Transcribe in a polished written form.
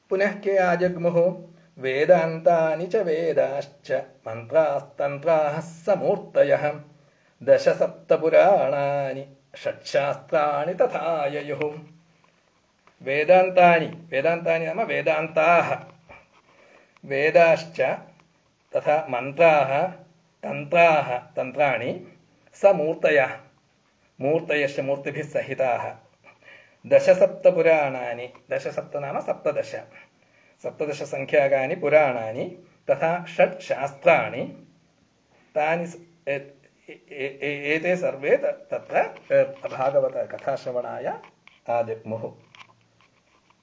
पुनः के आजग्मुः वेदान्तानि च वेदाश्च मन्त्रास्तन्त्राः समूर्तयः दशसप्तपुराणानि षट्शास्त्राणि तथा ययुः। वेदान्तानि नाम वेदान्ताः, वेदाश्च तथा मन्त्राः तन्त्राणि समूर्तयः, मूर्तयश्च मूर्तिभिः सहिताः, दशसप्तपुराणानि, दशसप्त नाम सप्तदश, सप्तदशसङ्ख्याकानि पुराणानि, तथा षट् शास्त्राणि, तानि एते सर्वे तत्र भागवत कथाश्रवणाय आजग्मुः।